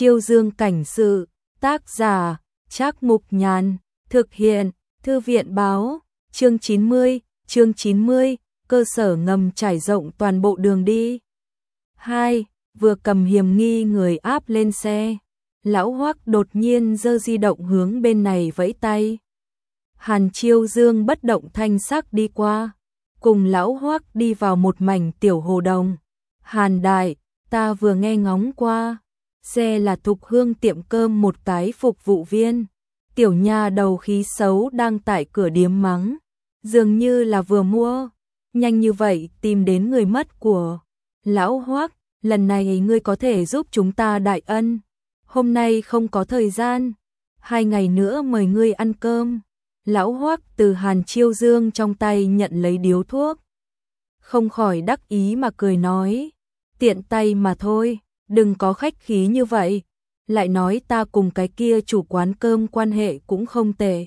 Chiêu Dương cảnh sự, tác giả, Trác Mục Nhàn, thực hiện, Thư viện báo, chương 90, cơ sở ngầm trải rộng toàn bộ đường đi. 2. Vừa cầm hiểm nghi người áp lên xe, Lão Hoắc đột nhiên giơ di động hướng bên này vẫy tay. Hàn Chiêu Dương bất động thanh sắc đi qua, cùng Lão Hoắc đi vào một mảnh tiểu hồ đồng. Hàn đại, ta vừa nghe ngóng qua, xe là Thục Hương tiệm cơm một cái phục vụ viên. Tiểu nha đầu khí xấu đang tại cửa điếm mắng, dường như là vừa mua, nhanh như vậy tìm đến người mất của. Lão Hoắc, lần này ngươi có thể giúp chúng ta đại ân. Hôm nay không có thời gian, 2 ngày nữa mời ngươi ăn cơm. Lão Hoắc từ Hàn Chiêu Dương trong tay nhận lấy điếu thuốc, không khỏi đắc ý mà cười nói, tiện tay mà thôi, đừng có khách khí như vậy. Lại nói ta cùng cái kia chủ quán cơm quan hệ cũng không tệ.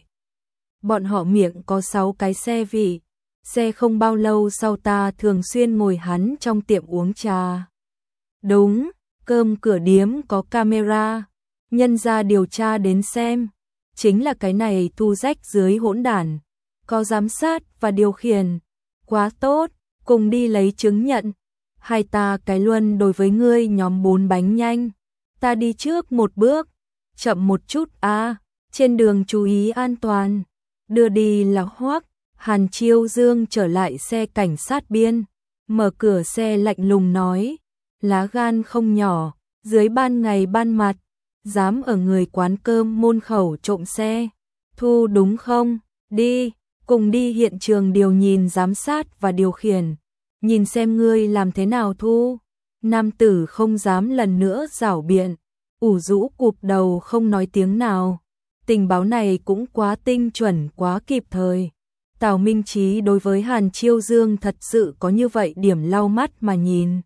Bọn họ miệng có 6 cái xe vị, xe không bao lâu sau ta thường xuyên ngồi hắn trong tiệm uống trà. Đúng, cơm cửa điếm có camera, nhân ra điều tra đến xem, chính là cái này thu rách dưới hỗn đản, có giám sát và điều khiển, quá tốt, cùng đi lấy chứng nhận. Hai ta cái luân đối với ngươi nhóm 4 bánh nhanh. Ta đi trước một bước, chậm một chút trên đường chú ý an toàn. Đưa đi là Hoắc. Hàn Chiêu Dương trở lại xe cảnh sát biên, mở cửa xe lạnh lùng nói, lá gan không nhỏ, dưới ban ngày ban mặt, dám ở người quán cơm môn khẩu trộm xe, thu đúng không? Đi, cùng đi hiện trường điều nhìn giám sát và điều khiển, nhìn xem ngươi làm thế nào thu. Nam tử không dám lần nữa giảo biện, ủ rũ cụp đầu không nói tiếng nào. Tình báo này cũng quá tinh chuẩn, quá kịp thời. Tào Minh Chí đối với Hàn Chiêu Dương thật sự có như vậy điểm lau mắt mà nhìn.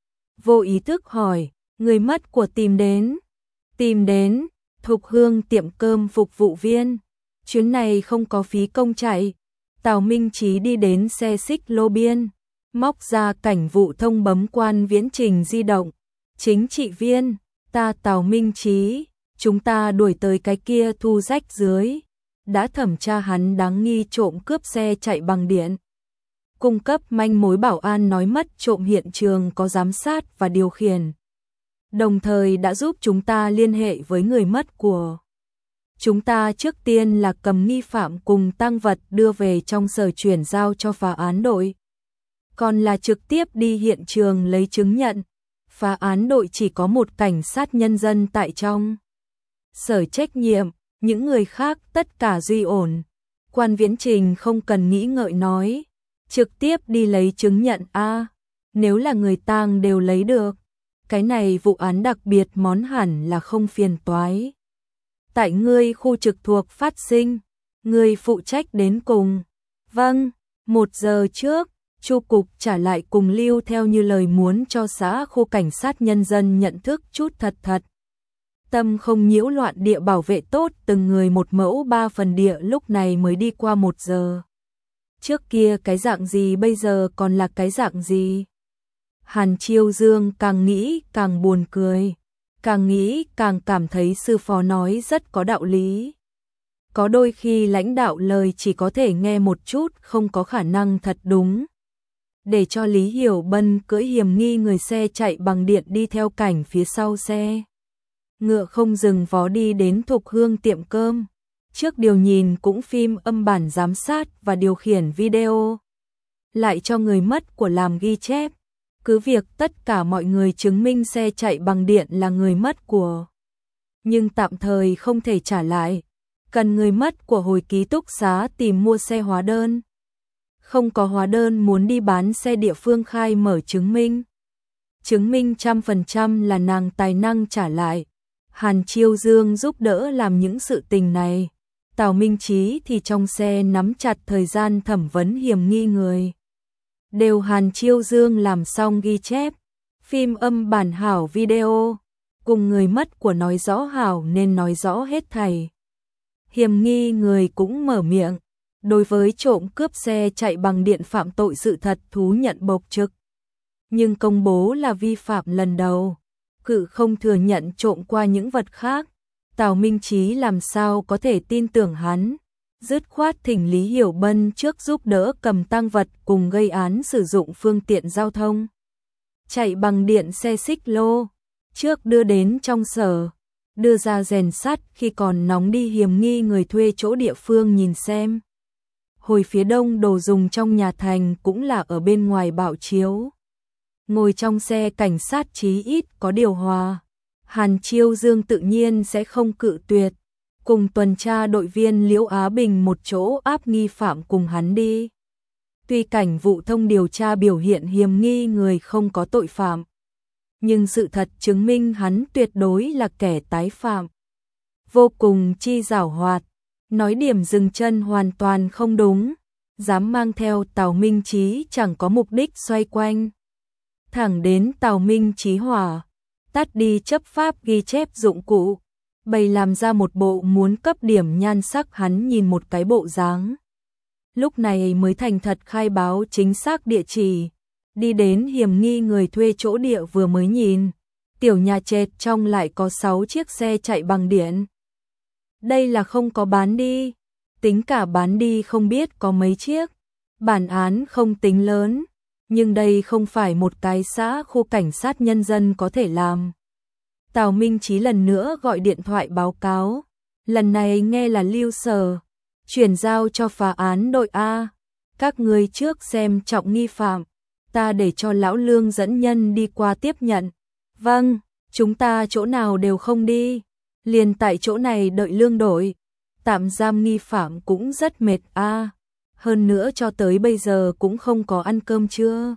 Vô ý thức hỏi, người mất của tìm đến. Tìm đến, Thục Hương tiệm cơm phục vụ viên. Chuyến này không có phí công chạy. Tào Minh Chí đi đến xe xích lô biên, móc ra cảnh vụ thông bấm quan viễn trình di động. Chính trị viên, ta Tào Minh Chí, chúng ta đuổi tới cái kia thu rách dưới. Đã thẩm tra hắn đáng nghi trộm cướp xe chạy bằng điện. Cung cấp manh mối bảo an nói mất trộm hiện trường có giám sát và điều khiển. Đồng thời đã giúp chúng ta liên hệ với người mất của. Chúng ta trước tiên là cầm nghi phạm cùng tang vật đưa về trong sở chuyển giao cho phá án đội. Còn là trực tiếp đi hiện trường lấy chứng nhận. Phá án đội chỉ có một cảnh sát nhân dân tại trong sở trách nhiệm, những người khác tất cả duy ổn. Quan viễn trình không cần nghĩ ngợi nói, trực tiếp đi lấy chứng nhận nếu là người tang đều lấy được. Cái này vụ án đặc biệt món hẳn là không phiền toái. Tại ngươi khu trực thuộc phát sinh, ngươi phụ trách đến cùng. Vâng, 1 giờ trước, Chu cục trả lại cùng lưu theo như lời muốn cho xã khu cảnh sát nhân dân nhận thức chút thật. Tâm không nhiễu loạn địa bảo vệ tốt từng người một mẫu 3 phần địa lúc này mới đi qua 1 giờ. Trước kia cái dạng gì bây giờ còn là cái dạng gì? Hàn Chiêu Dương càng nghĩ càng buồn cười, càng nghĩ càng cảm thấy sư phó nói rất có đạo lý. Có đôi khi lãnh đạo lời chỉ có thể nghe một chút không có khả năng thật đúng. Để cho Lý Hiểu Bân cưỡi hiểm nghi người xe chạy bằng điện đi theo cảnh phía sau xe. Ngựa không dừng vó đi đến Thục Hương tiệm cơm. Trước điều nhìn cũng phim âm bản giám sát và điều khiển video. Lại cho người mất của làm ghi chép. Cứ việc tất cả mọi người chứng minh xe chạy bằng điện là người mất của. Nhưng tạm thời không thể trả lại. Cần người mất của hồi ký túc xá tìm mua xe hóa đơn. Không có hóa đơn muốn đi bán xe địa phương khai mở chứng minh. Chứng minh 100% là nàng tài năng trả lại. Hàn Chiêu Dương giúp đỡ làm những sự tình này. Tào Minh Chí thì trong xe nắm chặt thời gian thẩm vấn hiểm nghi người. Đều Hàn Chiêu Dương làm xong ghi chép, phim âm bản hảo video, cùng người mất của nói rõ hảo nên nói rõ hết thảy. Hiểm nghi người cũng mở miệng, đối với trộm cướp xe chạy bằng điện phạm tội sự thật thú nhận bộc trực. Nhưng công bố là vi phạm lần đầu. cự không thừa nhận trộm qua những vật khác. Tào Minh Chí làm sao có thể tin tưởng hắn, dứt khoát thỉnh Lý Hiểu Bân trước giúp đỡ cầm tang vật cùng gây án sử dụng phương tiện giao thông. Chạy bằng điện xe xích lô, trước đưa đến trong sở, đưa ra rèn sắt khi còn nóng đi hiểm nghi người thuê chỗ địa phương nhìn xem. Hồi phía đông đồ dùng trong nhà thành cũng là ở bên ngoài bảo chiếu. Ngồi trong xe cảnh sát chí ít có điều hòa. Hàn Chiêu Dương tự nhiên sẽ không cự tuyệt, cùng tuần tra đội viên Liễu Á Bình một chỗ áp nghi phạm cùng hắn đi. Tuy cảnh vụ thông điều tra biểu hiện hiểm nghi người không có tội phạm, nhưng sự thật chứng minh hắn tuyệt đối là kẻ tái phạm. Vô cùng chi giảo hoạt, nói điểm dừng chân hoàn toàn không đúng, dám mang theo Tào Minh Chí chẳng có mục đích xoay quanh. Thẳng đến Tào Minh Chí hỏa, tắt đi chấp pháp ghi chép dụng cụ, bày làm ra một bộ muốn cấp điểm nhan sắc hắn nhìn một cái bộ dáng. Lúc này mới thành thật khai báo chính xác địa chỉ, đi đến hiểm nghi người thuê chỗ địa vừa mới nhìn, tiểu nhà trệt trong lại có 6 chiếc xe chạy bằng điện. Đây là không có bán đi, tính cả bán đi không biết có mấy chiếc, bản án không tính lớn, nhưng đây không phải một cái xã khu cảnh sát nhân dân có thể làm. Tào Minh Chí lần nữa gọi điện thoại báo cáo, lần này nghe là Lưu Sở, chuyển giao cho phá án đội A, các người trước xem trọng nghi phạm, ta để cho lão Lương dẫn nhân đi qua tiếp nhận. Vâng, chúng ta chỗ nào đều không đi, liền tại chỗ này đợi Lương đội, tạm giam nghi phạm cũng rất mệt a, hơn nữa cho tới bây giờ cũng không có ăn cơm trưa.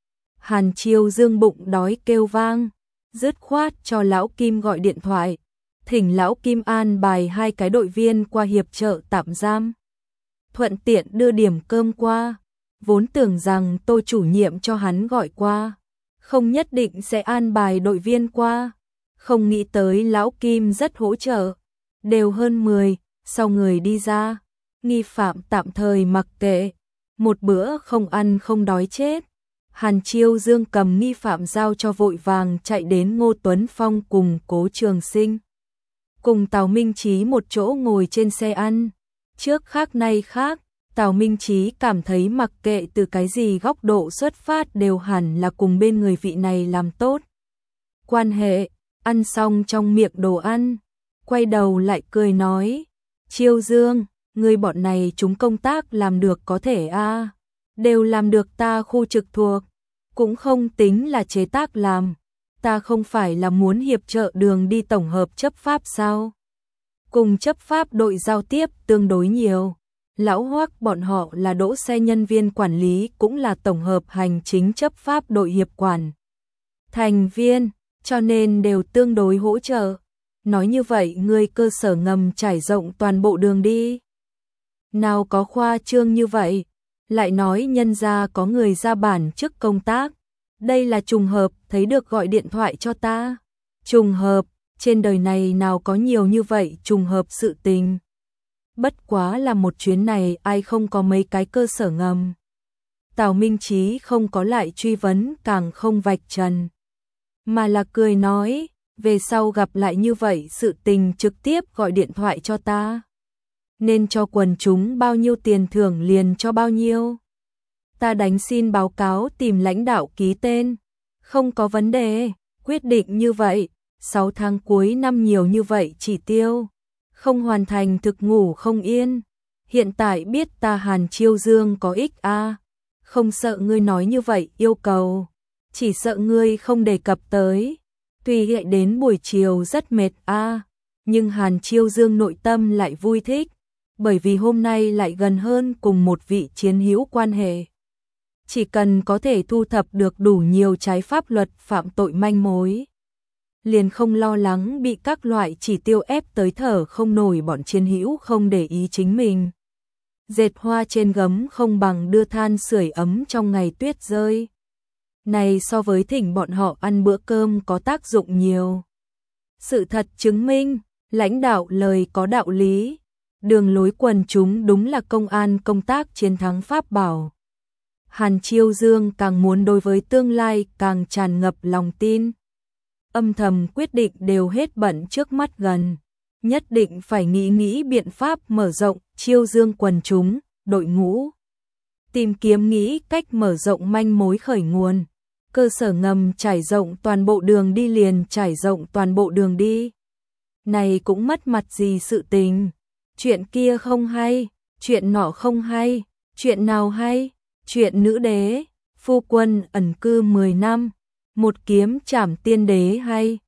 Hàn Chiêu Dương bụng đói kêu vang, dứt khoát cho lão Kim gọi điện thoại, thỉnh lão Kim an bài 2 cái đội viên qua hiệp trợ tạm giam, thuận tiện đưa điểm cơm qua. Vốn tưởng rằng Tô chủ nhiệm cho hắn gọi qua, không nhất định sẽ an bài đội viên qua, không nghĩ tới lão Kim rất hỗ trợ, đều hơn 10, sau người đi ra, nghi phạm tạm thời mặc kệ, một bữa không ăn không đói chết. Hàn Chiêu Dương cầm nghi phạm giao cho vội vàng chạy đến Ngô Tuấn Phong cùng Cố Trường Sinh. Cùng Tào Minh Chí một chỗ ngồi trên xe ăn, trước khác nay khác, Tào Minh Chí cảm thấy mặc kệ từ cái gì góc độ xuất phát đều hẳn là cùng bên người vị này làm tốt quan hệ. Ăn xong trong miệng đồ ăn, quay đầu lại cười nói, Chiêu Dương, người bọn này chúng công tác làm được có thể a, đều làm được ta khu trực thuộc, cũng không tính là chế tác làm, ta không phải là muốn hiệp trợ đường đi tổng hợp chấp pháp sao? Cùng chấp pháp đội giao tiếp tương đối nhiều. Lão Hoắc bọn họ là đỗ xe nhân viên quản lý cũng là tổng hợp hành chính chấp pháp đội hiệp quản thành viên, cho nên đều tương đối hỗ trợ. Nói như vậy người cơ sở ngầm trải rộng toàn bộ đường đi. Nào có khoa trương như vậy, lại nói nhân ra có người ra bản chức công tác. Đây là trùng hợp, thấy được gọi điện thoại cho ta. Trùng hợp, trên đời này nào có nhiều như vậy trùng hợp sự tình. Bất quá là một chuyến này ai không có mấy cái cơ sở ngầm. Tào Minh Chí không có lại truy vấn càng không vạch trần, mà là cười nói, về sau gặp lại như vậy sự tình trực tiếp gọi điện thoại cho ta. Nên cho quần chúng bao nhiêu tiền thưởng liền cho bao nhiêu. Ta đánh xin báo cáo tìm lãnh đạo ký tên. Không có vấn đề, quyết định như vậy, 6 tháng cuối năm nhiều như vậy chỉ tiêu. Không hoàn thành thực ngủ không yên. Hiện tại biết ta Hàn Chiêu Dương có ích a, không sợ ngươi nói như vậy yêu cầu, chỉ sợ ngươi không đề cập tới. Tuy hiện đến buổi chiều rất mệt a, nhưng Hàn Chiêu Dương nội tâm lại vui thích, bởi vì hôm nay lại gần hơn cùng một vị chiến hữu quan hệ. Chỉ cần có thể thu thập được đủ nhiều trái pháp luật phạm tội manh mối, liền không lo lắng bị các loại chỉ tiêu ép tới thở không nổi. Bọn chiến hữu không để ý chính mình. Dệt hoa trên gấm không bằng đưa than sưởi ấm trong ngày tuyết rơi. Này so với thỉnh bọn họ ăn bữa cơm có tác dụng nhiều. Sự thật chứng minh, lãnh đạo lời có đạo lý. Đường lối quần chúng đúng là công an công tác chiến thắng pháp bảo. Hàn Chiêu Dương càng muốn đối với tương lai càng tràn ngập lòng tin. âm thầm quyết định đều hết bận trước mắt gần. Nhất định phải nghĩ biện pháp mở rộng, chiêu dương quần chúng, đội ngũ. Tìm kiếm nghĩ cách mở rộng manh mối khởi nguồn. Cơ sở ngầm trải rộng toàn bộ đường đi liền trải rộng toàn bộ đường đi. Này cũng mất mặt gì sự tình. Chuyện kia không hay, chuyện nọ không hay, chuyện nào hay, chuyện nữ đế, phu quân ẩn cư 10 năm, một kiếm trảm tiên đế hay.